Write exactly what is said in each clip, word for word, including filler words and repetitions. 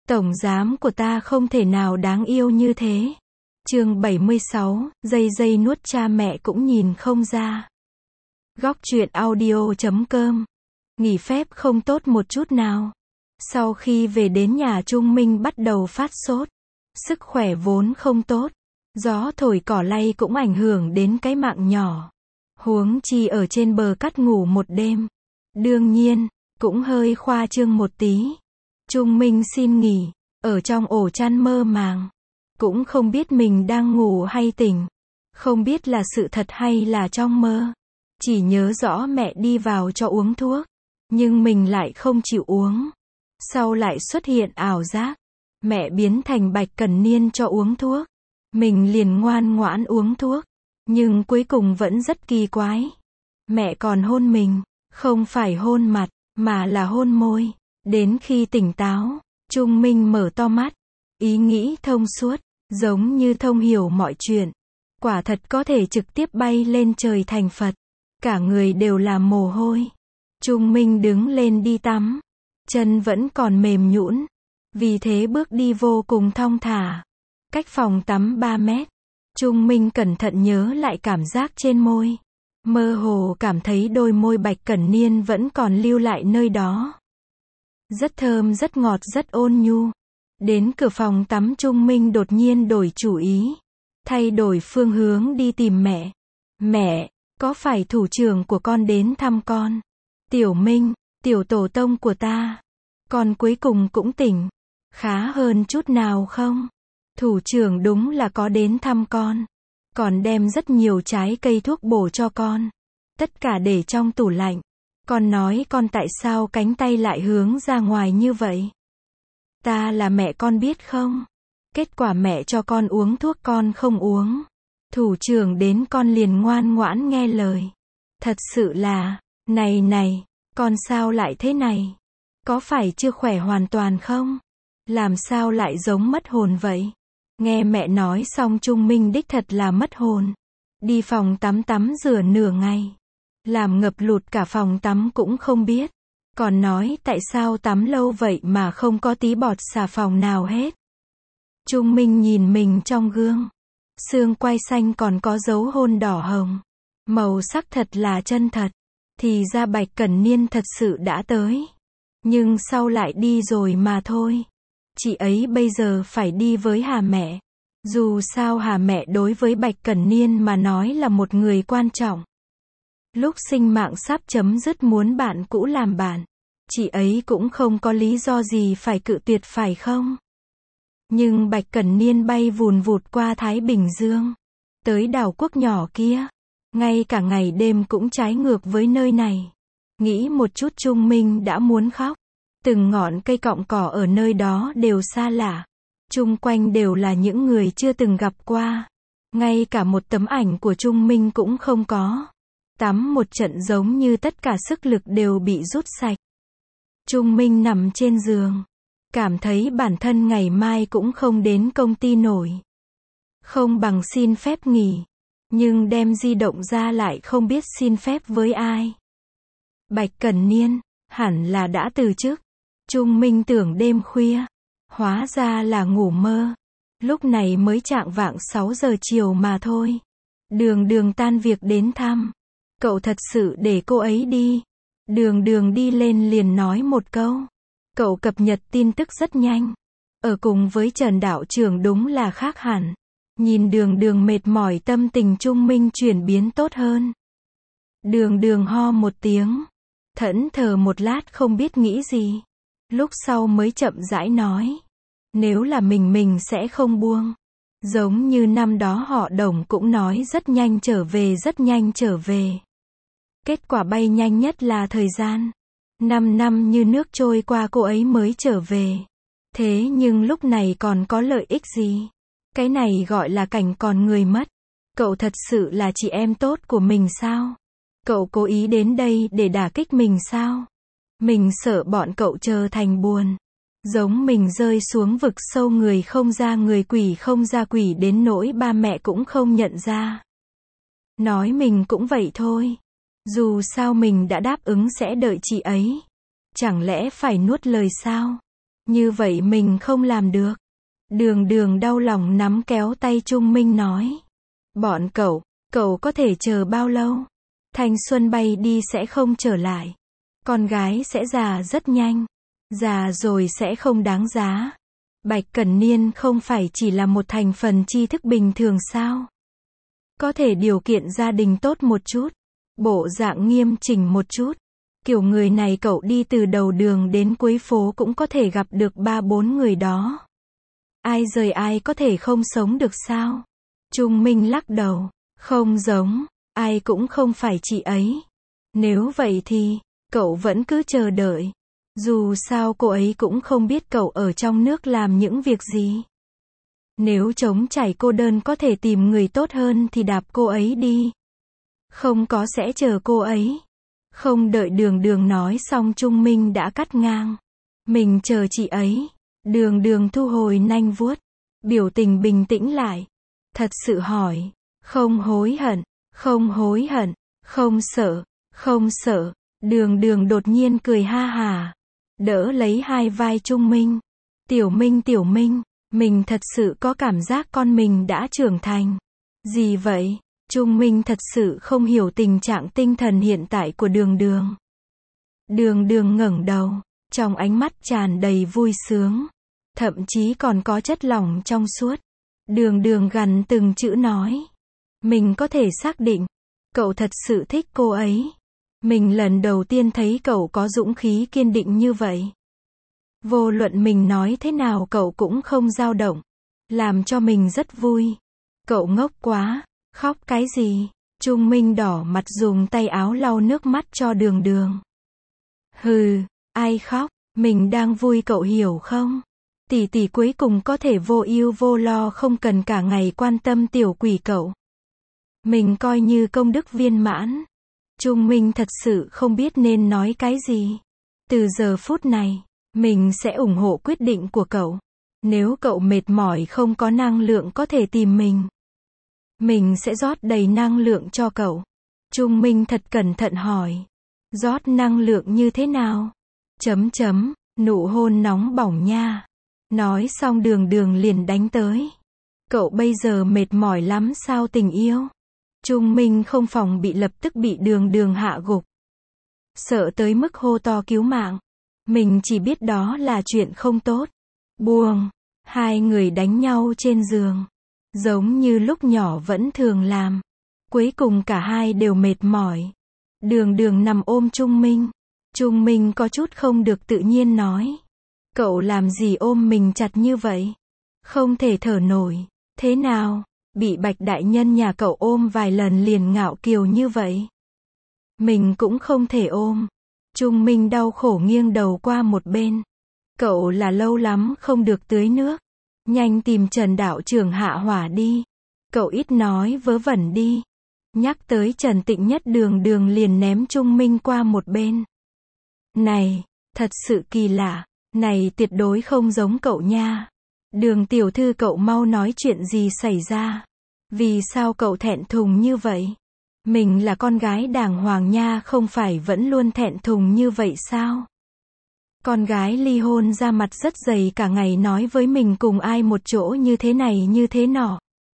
Tổng giám của ta không thể nào đáng yêu như thế. Chương bảy mươi sáu, dây dây nuốt cha mẹ cũng nhìn không ra. Góc truyện audio chấm com. Nghỉ phép không tốt một chút nào. Sau khi về đến nhà Trung Minh bắt đầu phát sốt. Sức khỏe vốn không tốt. Gió thổi cỏ lay cũng ảnh hưởng đến cái mạng nhỏ. Huống chi ở trên bờ cát ngủ một đêm. Đương nhiên, cũng hơi khoa trương một tí. Trung Minh xin nghỉ, ở trong ổ chăn mơ màng. Cũng không biết mình đang ngủ hay tỉnh. Không biết là sự thật hay là trong mơ. Chỉ nhớ rõ mẹ đi vào cho uống thuốc. Nhưng mình lại không chịu uống. Sau lại xuất hiện ảo giác. Mẹ biến thành Bạch Cẩn Niên cho uống thuốc. Mình liền ngoan ngoãn uống thuốc. Nhưng cuối cùng vẫn rất kỳ quái. Mẹ còn hôn mình. Không phải hôn mặt, mà là hôn môi. Đến khi tỉnh táo, Trung Minh mở to mắt. Ý nghĩ thông suốt, giống như thông hiểu mọi chuyện. Quả thật có thể trực tiếp bay lên trời thành Phật. Cả người đều là mồ hôi. Trung Minh đứng lên đi tắm. Chân vẫn còn mềm nhũn. Vì thế bước đi vô cùng thong thả. Cách phòng tắm ba mét. Trung Minh cẩn thận nhớ lại cảm giác trên môi. Mơ hồ cảm thấy đôi môi Bạch Cẩn Niên vẫn còn lưu lại nơi đó. Rất thơm, rất ngọt, rất ôn nhu. Đến cửa phòng tắm Trung Minh đột nhiên đổi chủ ý. Thay đổi phương hướng đi tìm mẹ. Mẹ, có phải thủ trưởng của con đến thăm con? Tiểu Minh, tiểu tổ tông của ta. Con cuối cùng cũng tỉnh. Khá hơn chút nào không? Thủ trưởng đúng là có đến thăm con. Còn đem rất nhiều trái cây thuốc bổ cho con. Tất cả để trong tủ lạnh. Con nói con tại sao cánh tay lại hướng ra ngoài như vậy? Ta là mẹ con biết không? Kết quả mẹ cho con uống thuốc con không uống. Thủ trưởng đến con liền ngoan ngoãn nghe lời. Thật sự là, này này, con sao lại thế này? Có phải chưa khỏe hoàn toàn không? Làm sao lại giống mất hồn vậy? Nghe mẹ nói xong Trung Minh đích thật là mất hồn. Đi phòng tắm tắm rửa nửa ngày. Làm ngập lụt cả phòng tắm cũng không biết. Còn nói tại sao tắm lâu vậy mà không có tí bọt xà phòng nào hết. Trung Minh nhìn mình trong gương. Xương quai xanh còn có dấu hôn đỏ hồng. Màu sắc thật là chân thật. Thì ra Bạch Cẩn Niên thật sự đã tới. Nhưng sau lại đi rồi mà thôi. Chị ấy bây giờ phải đi với Hà mẹ. Dù sao Hà mẹ đối với Bạch Cẩn Niên mà nói là một người quan trọng. Lúc sinh mạng sắp chấm dứt muốn bạn cũ làm bạn. Chị ấy cũng không có lý do gì phải cự tuyệt phải không? Nhưng Bạch Cẩn Niên bay vùn vụt qua Thái Bình Dương. Tới đảo quốc nhỏ kia. Ngay cả ngày đêm cũng trái ngược với nơi này. Nghĩ một chút Trung Minh đã muốn khóc. Từng ngọn cây cọng cỏ ở nơi đó đều xa lạ. Chung quanh đều là những người chưa từng gặp qua. Ngay cả một tấm ảnh của Trung Minh cũng không có. Tắm một trận giống như tất cả sức lực đều bị rút sạch. Trung Minh nằm trên giường. Cảm thấy bản thân ngày mai cũng không đến công ty nổi. Không bằng xin phép nghỉ. Nhưng đem di động ra lại không biết xin phép với ai. Bạch Cẩn Niên, hẳn là đã từ chức. Trung Minh tưởng đêm khuya. Hóa ra là ngủ mơ. Lúc này mới chạng vạng sáu giờ chiều mà thôi. Đường Đường tan việc đến thăm. Cậu thật sự để cô ấy đi. Đường Đường đi lên liền nói một câu. Cậu cập nhật tin tức rất nhanh. Ở cùng với Trần đạo trưởng đúng là khác hẳn. Nhìn Đường Đường mệt mỏi tâm tình Trung Minh chuyển biến tốt hơn. Đường Đường ho một tiếng. Thẫn thờ một lát không biết nghĩ gì. Lúc sau mới chậm rãi nói. Nếu là mình mình sẽ không buông. Giống như năm đó họ Đồng cũng nói rất nhanh trở về rất nhanh trở về. Kết quả bay nhanh nhất là thời gian. Năm năm như nước trôi qua cô ấy mới trở về. Thế nhưng lúc này còn có lợi ích gì? Cái này gọi là cảnh còn người mất. Cậu thật sự là chị em tốt của mình sao? Cậu cố ý đến đây để đả kích mình sao? Mình sợ bọn cậu trở thành buồn. Giống mình rơi xuống vực sâu người không ra người quỷ không ra quỷ đến nỗi ba mẹ cũng không nhận ra. Nói mình cũng vậy thôi. Dù sao mình đã đáp ứng sẽ đợi chị ấy. Chẳng lẽ phải nuốt lời sao? Như vậy mình không làm được. Đường Đường đau lòng nắm kéo tay Trung Minh nói. Bọn cậu, cậu có thể chờ bao lâu? Thanh xuân bay đi sẽ không trở lại. Con gái sẽ già rất nhanh. Già rồi sẽ không đáng giá. Bạch Cẩn Niên không phải chỉ là một thành phần tri thức bình thường sao? Có thể điều kiện gia đình tốt một chút. Bộ dạng nghiêm chỉnh một chút. Kiểu người này cậu đi từ đầu đường đến cuối phố cũng có thể gặp được ba bốn người đó. Ai rời ai có thể không sống được sao? Trung Minh lắc đầu. Không giống, ai cũng không phải chị ấy. Nếu vậy thì, cậu vẫn cứ chờ đợi. Dù sao cô ấy cũng không biết cậu ở trong nước làm những việc gì. Nếu trống trải cô đơn có thể tìm người tốt hơn thì đạp cô ấy đi. Không có sẽ chờ cô ấy. Không đợi Đường Đường nói xong Trung Minh đã cắt ngang. Mình chờ chị ấy. Đường Đường thu hồi nanh vuốt. Biểu tình bình tĩnh lại. Thật sự hỏi. Không hối hận. Không hối hận. Không sợ. Không sợ. Đường Đường đột nhiên cười ha hà. Đỡ lấy hai vai Trung Minh. Tiểu Minh tiểu Minh. Mình thật sự có cảm giác con mình đã trưởng thành. Gì vậy? Trung Minh thật sự không hiểu tình trạng tinh thần hiện tại của Đường Đường. Đường Đường ngẩng đầu. Trong ánh mắt tràn đầy vui sướng. Thậm chí còn có chất lỏng trong suốt. Đường Đường gằn từng chữ nói. Mình có thể xác định. Cậu thật sự thích cô ấy. Mình lần đầu tiên thấy cậu có dũng khí kiên định như vậy. Vô luận mình nói thế nào cậu cũng không dao động. Làm cho mình rất vui. Cậu ngốc quá. Khóc cái gì? Trung Minh đỏ mặt dùng tay áo lau nước mắt cho Đường Đường. Hừ, ai khóc? Mình đang vui cậu hiểu không? Tỷ tỷ cuối cùng có thể vô ưu vô lo không cần cả ngày quan tâm tiểu quỷ cậu. Mình coi như công đức viên mãn. Trung Minh thật sự không biết nên nói cái gì. Từ giờ phút này, mình sẽ ủng hộ quyết định của cậu. Nếu cậu mệt mỏi không có năng lượng có thể tìm mình. Mình sẽ rót đầy năng lượng cho cậu. Trung Minh thật cẩn thận hỏi. Rót năng lượng như thế nào? Chấm chấm, nụ hôn nóng bỏng nha. Nói xong Đường Đường liền đánh tới. Cậu bây giờ mệt mỏi lắm sao tình yêu? Trung Minh không phòng bị lập tức bị Đường Đường hạ gục. Sợ tới mức hô to cứu mạng. Mình chỉ biết đó là chuyện không tốt. Buông. Hai người đánh nhau trên giường. Giống như lúc nhỏ vẫn thường làm. Cuối cùng cả hai đều mệt mỏi. Đường Đường nằm ôm Trung Minh. Trung Minh có chút không được tự nhiên nói. Cậu làm gì ôm mình chặt như vậy? Không thể thở nổi. Thế nào? Bị Bạch đại nhân nhà cậu ôm vài lần liền ngạo kiều như vậy. Mình cũng không thể ôm. Trung Minh đau khổ nghiêng đầu qua một bên. Cậu là lâu lắm không được tưới nước. Nhanh tìm Trần đạo trưởng hạ hỏa đi. Cậu ít nói vớ vẩn đi. Nhắc tới Trần Tịnh Nhất Đường Đường liền ném Trung Minh qua một bên. Này, thật sự kỳ lạ. Này tuyệt đối không giống cậu nha. Đường tiểu thư cậu mau nói chuyện gì xảy ra. Vì sao cậu thẹn thùng như vậy? Mình là con gái đàng hoàng nha không phải vẫn luôn thẹn thùng như vậy sao? Con gái ly hôn ra mặt rất dày cả ngày nói với mình cùng ai một chỗ như thế này như thế nọ.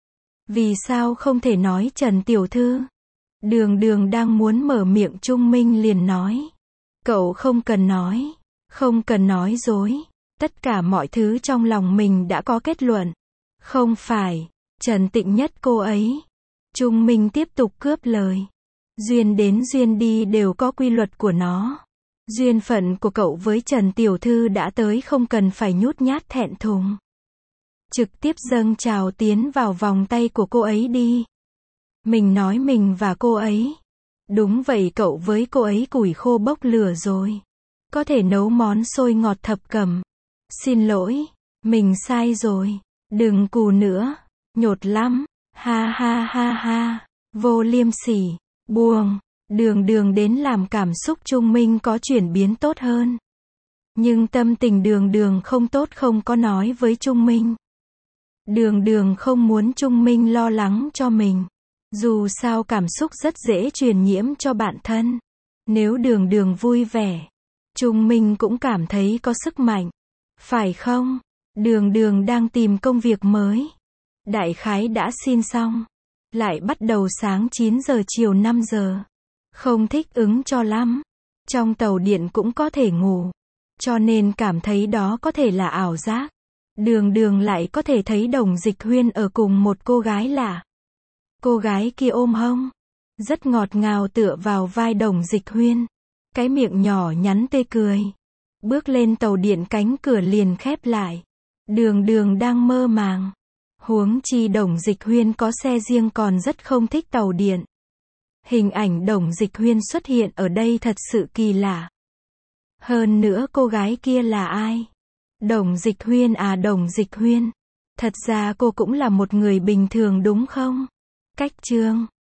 Vì sao không thể nói Trần tiểu thư? Đường Đường đang muốn mở miệng Trung Minh liền nói. Cậu không cần nói. Không cần nói dối. Tất cả mọi thứ trong lòng mình đã có kết luận. Không phải. Trần Tịnh Nhất cô ấy. Trung Minh tiếp tục cướp lời. Duyên đến duyên đi đều có quy luật của nó. Duyên phận của cậu với Trần tiểu thư đã tới không cần phải nhút nhát thẹn thùng. Trực tiếp dâng trào tiến vào vòng tay của cô ấy đi. Mình nói mình và cô ấy. Đúng vậy cậu với cô ấy củi khô bốc lửa rồi. Có thể nấu món xôi ngọt thập cẩm. Xin lỗi. Mình sai rồi. Đừng cù nữa. Nhột lắm. Ha ha ha ha. Vô liêm sỉ. Buông. Đường Đường đến làm cảm xúc Trung Minh có chuyển biến tốt hơn. Nhưng tâm tình Đường Đường không tốt không có nói với Trung Minh. Đường Đường không muốn Trung Minh lo lắng cho mình. Dù sao cảm xúc rất dễ truyền nhiễm cho bạn thân. Nếu Đường Đường vui vẻ, Trung Minh cũng cảm thấy có sức mạnh. Phải không? Đường Đường đang tìm công việc mới. Đại khái đã xin xong. Lại bắt đầu sáng chín giờ chiều năm giờ. Không thích ứng cho lắm. Trong tàu điện cũng có thể ngủ. Cho nên cảm thấy đó có thể là ảo giác. Đường Đường lại có thể thấy Đồng Dịch Huyên ở cùng một cô gái lạ. Cô gái kia ôm hông. Rất ngọt ngào tựa vào vai Đồng Dịch Huyên. Cái miệng nhỏ nhắn tê cười. Bước lên tàu điện cánh cửa liền khép lại. Đường Đường đang mơ màng. Huống chi Đồng Dịch Huyên có xe riêng còn rất không thích tàu điện. Hình ảnh Đồng Dịch Huyên xuất hiện ở đây thật sự kỳ lạ. Hơn nữa cô gái kia là ai? Đồng Dịch Huyên à, Đồng Dịch Huyên. Thật ra cô cũng là một người bình thường đúng không? Cách chương